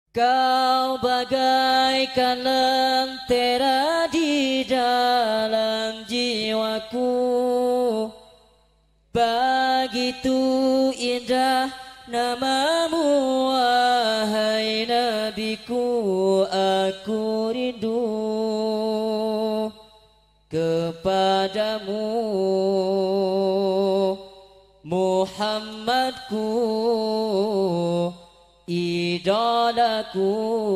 Kau bagaikan lentera di dalam jiwaku, begitu indah namamu wahai nabiku, aku rindu kepadamu Muhammadku, idolaku.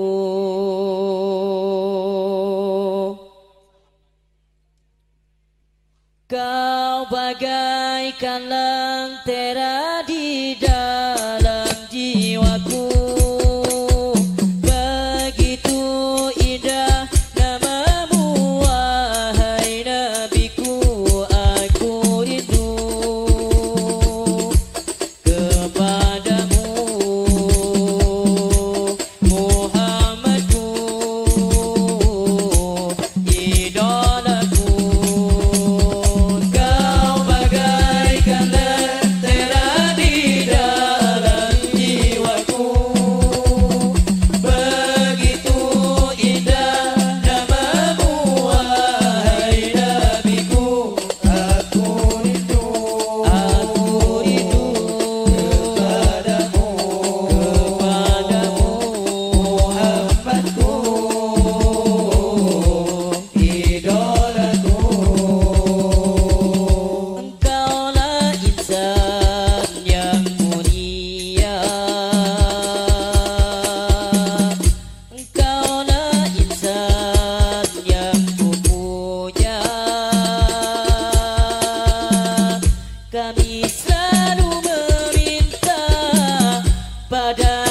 Kau bagaikan lentera di dalam jiwaku, begitu indah namamu wahai nabiku, aku rindu kepadamu Muhammadku, idolaku. Kau bagaikan lentera di dalam jiwaku, begitu indah namamu wahai nabiku, aku rindu kepadamu Muhammadku, idolaku. Engkaulah insan yang mulia, engkaulah insan yang kupuja. Kami selalu meminta pada